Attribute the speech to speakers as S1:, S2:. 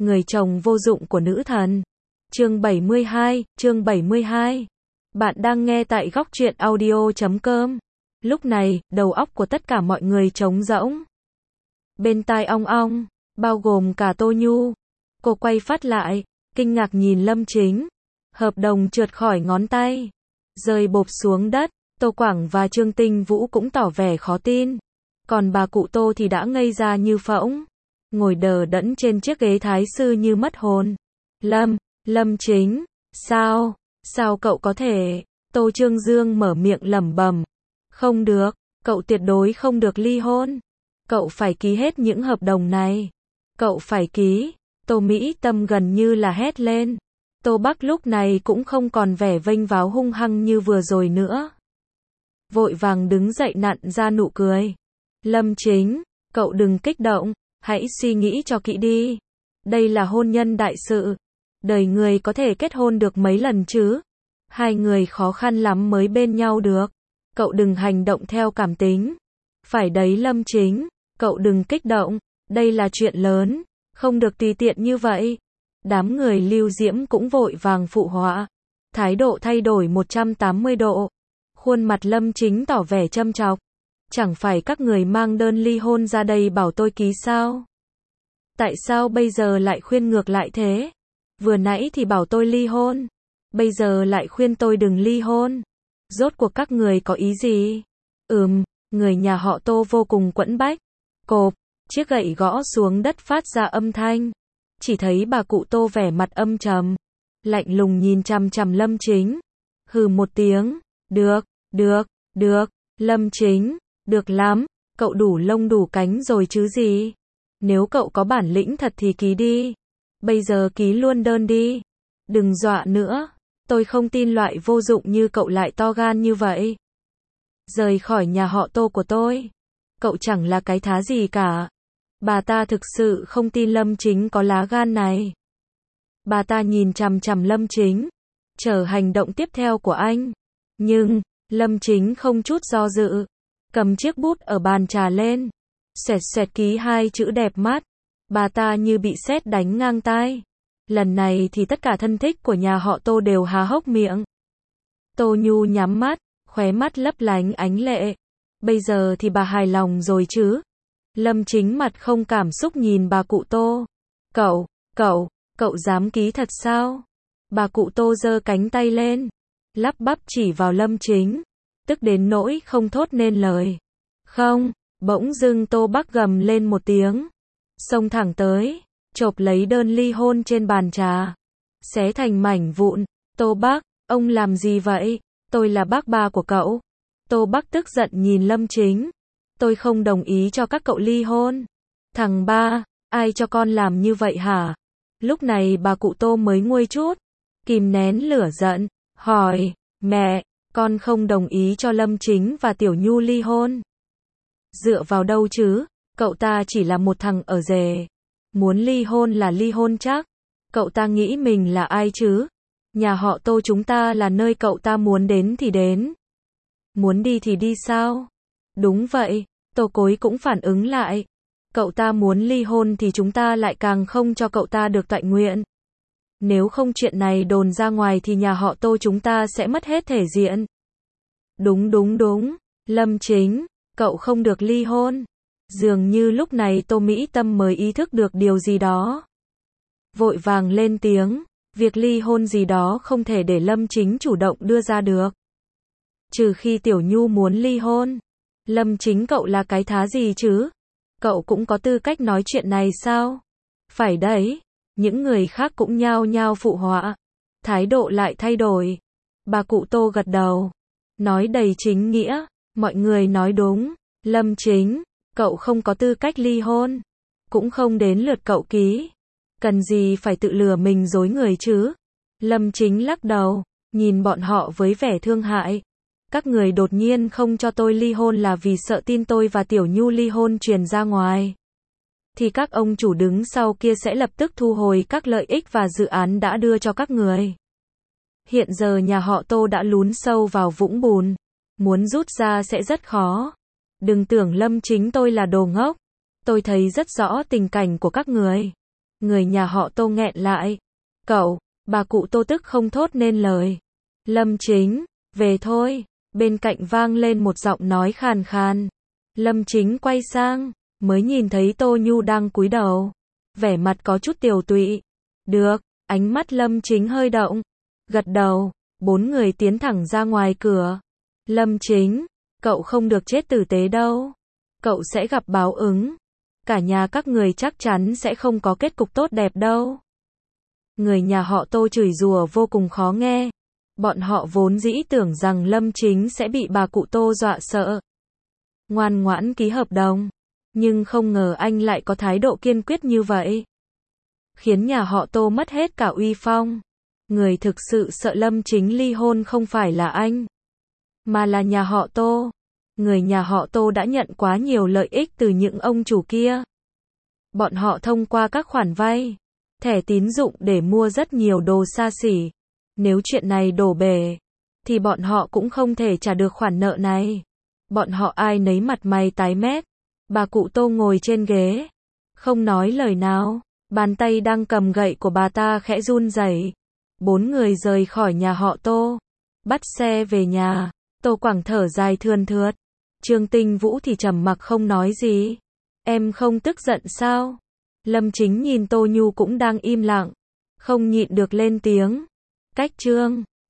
S1: Người chồng vô dụng của nữ thần. Chương 72. Bạn đang nghe tại góc truyện audio.com. Lúc này, đầu óc của tất cả mọi người trống rỗng. Bên tai ong ong, bao gồm cả Tô Nhu. Cô quay phát lại, kinh ngạc nhìn Lâm Chính. Hợp đồng trượt khỏi ngón tay, rơi bộp xuống đất. Tô Quảng và Trương Tinh Vũ cũng tỏ vẻ khó tin. Còn bà cụ Tô thì đã ngây ra như phỗng, ngồi đờ đẫn trên chiếc ghế thái sư như mất hồn. Lâm Chính, sao cậu có thể? Tô Trương Dương mở miệng lẩm bẩm. Không được, cậu tuyệt đối không được ly hôn. Cậu phải ký hết những hợp đồng này. Cậu phải ký. Tô Mỹ Tâm gần như là hét lên. Tô Bắc lúc này cũng không còn vẻ vênh váo hung hăng như vừa rồi nữa. Vội vàng đứng dậy nặn ra nụ cười. Lâm Chính, cậu đừng kích động, hãy suy nghĩ cho kỹ đi. Đây là hôn nhân đại sự. Đời người có thể kết hôn được mấy lần chứ? Hai người khó khăn lắm mới bên nhau được. Cậu đừng hành động theo cảm tính. Phải đấy Lâm Chính, cậu đừng kích động, đây là chuyện lớn, không được tùy tiện như vậy. Đám người Lưu Diễm cũng vội vàng phụ họa. Thái độ thay đổi 180 độ. Khuôn mặt Lâm Chính tỏ vẻ châm chọc. Chẳng phải các người mang đơn ly hôn ra đây bảo tôi ký sao? Tại sao bây giờ lại khuyên ngược lại thế? Vừa nãy thì bảo tôi ly hôn, bây giờ lại khuyên tôi đừng ly hôn. Rốt cuộc các người có ý gì? Người nhà họ Tô vô cùng quẫn bách. Cộp, chiếc gậy gõ xuống đất phát ra âm thanh. Chỉ thấy bà cụ Tô vẻ mặt âm trầm, lạnh lùng nhìn chằm chằm Lâm Chính. Hừ một tiếng, được, Lâm Chính, được lắm, cậu đủ lông đủ cánh rồi chứ gì. Nếu cậu có bản lĩnh thật thì ký đi. Bây giờ ký luôn đơn đi. Đừng dọa nữa, tôi không tin loại vô dụng như cậu lại to gan như vậy. Rời khỏi nhà họ Tô của tôi. Cậu chẳng là cái thá gì cả. Bà ta thực sự không tin Lâm Chính có lá gan này. Bà ta nhìn chằm chằm Lâm Chính, chờ hành động tiếp theo của anh. Nhưng, Lâm Chính không chút do dự, cầm chiếc bút ở bàn trà lên, xoẹt ký hai chữ đẹp mắt. Bà ta như bị sét đánh ngang tai. Lần này thì tất cả thân thích của nhà họ Tô đều há hốc miệng. Tô Nhu nhắm mắt, khóe mắt lấp lánh ánh lệ. Bây giờ thì bà hài lòng rồi chứ? Lâm Chính mặt không cảm xúc nhìn bà cụ Tô. Cậu dám ký thật sao? Bà cụ Tô giơ cánh tay lên, lắp bắp chỉ vào Lâm Chính, tức đến nỗi không thốt nên lời. Không, bỗng dưng Tô Bắc gầm lên một tiếng, xông thẳng tới, chộp lấy đơn ly hôn trên bàn trà, xé thành mảnh vụn. Tô Bắc, ông làm gì vậy? Tôi là bác ba của cậu. Tô Bắc tức giận nhìn Lâm Chính. Tôi không đồng ý cho các cậu ly hôn. Thằng ba, ai cho con làm như vậy hả? Lúc này bà cụ Tô mới nguôi chút, kìm nén lửa giận, hỏi, mẹ, con không đồng ý cho Lâm Chính và Tiểu Nhu ly hôn. Dựa vào đâu chứ? Cậu ta chỉ là một thằng ở rể. Muốn ly hôn là ly hôn chắc. Cậu ta nghĩ mình là ai chứ? Nhà họ Tô chúng ta là nơi cậu ta muốn đến thì đến. Muốn đi thì đi sao? Đúng vậy, Tô Cối cũng phản ứng lại. Cậu ta muốn ly hôn thì chúng ta lại càng không cho cậu ta được toại nguyện. Nếu không chuyện này đồn ra ngoài thì nhà họ Tô chúng ta sẽ mất hết thể diện. Đúng. Lâm Chính, cậu không được ly hôn. Dường như lúc này Tô Mỹ Tâm mới ý thức được điều gì đó. Vội vàng lên tiếng, việc ly hôn gì đó không thể để Lâm Chính chủ động đưa ra được. Trừ khi Tiểu Nhu muốn ly hôn. Lâm Chính cậu là cái thá gì chứ? Cậu cũng có tư cách nói chuyện này sao? Phải đấy. Những người khác cũng nhao nhao phụ họa. Thái độ lại thay đổi. Bà cụ Tô gật đầu, nói đầy chính nghĩa. Mọi người nói đúng. Lâm Chính, cậu không có tư cách ly hôn. Cũng không đến lượt cậu ký. Cần gì phải tự lừa mình dối người chứ? Lâm Chính lắc đầu, nhìn bọn họ với vẻ thương hại. Các người đột nhiên không cho tôi ly hôn là vì sợ tin tôi và Tiểu Nhu ly hôn truyền ra ngoài. Thì các ông chủ đứng sau kia sẽ lập tức thu hồi các lợi ích và dự án đã đưa cho các người. Hiện giờ nhà họ Tô đã lún sâu vào vũng bùn. Muốn rút ra sẽ rất khó. Đừng tưởng Lâm Chính tôi là đồ ngốc. Tôi thấy rất rõ tình cảnh của các người. Người nhà họ Tô nghẹn lại. Cậu, bà cụ Tô tức không thốt nên lời. Lâm Chính, về thôi. Bên cạnh vang lên một giọng nói khàn khàn. Lâm Chính quay sang, mới nhìn thấy Tô Nhu đang cúi đầu. Vẻ mặt có chút tiều tụy. Được, ánh mắt Lâm Chính hơi động. Gật đầu, bốn người tiến thẳng ra ngoài cửa. Lâm Chính, cậu không được chết tử tế đâu. Cậu sẽ gặp báo ứng. Cả nhà các người chắc chắn sẽ không có kết cục tốt đẹp đâu. Người nhà họ Tô chửi rủa vô cùng khó nghe. Bọn họ vốn dĩ tưởng rằng Lâm Chính sẽ bị bà cụ Tô dọa sợ. Ngoan ngoãn ký hợp đồng. Nhưng không ngờ anh lại có thái độ kiên quyết như vậy. Khiến nhà họ Tô mất hết cả uy phong. Người thực sự sợ Lâm Chính ly hôn không phải là anh, mà là nhà họ Tô. Người nhà họ Tô đã nhận quá nhiều lợi ích từ những ông chủ kia. Bọn họ thông qua các khoản vay, thẻ tín dụng để mua rất nhiều đồ xa xỉ. Nếu chuyện này đổ bể, thì bọn họ cũng không thể trả được khoản nợ này. Bọn họ ai nấy mặt mày tái mét. Bà cụ Tô ngồi trên ghế, không nói lời nào. Bàn tay đang cầm gậy của bà ta khẽ run rẩy. Bốn người rời khỏi nhà họ Tô, bắt xe về nhà. Tô Quảng thở dài thườn thượt. Trương Tinh Vũ thì trầm mặc không nói gì. Em không tức giận sao? Lâm Chính nhìn Tô Nhu cũng đang im lặng, không nhịn được lên tiếng. Cách Trương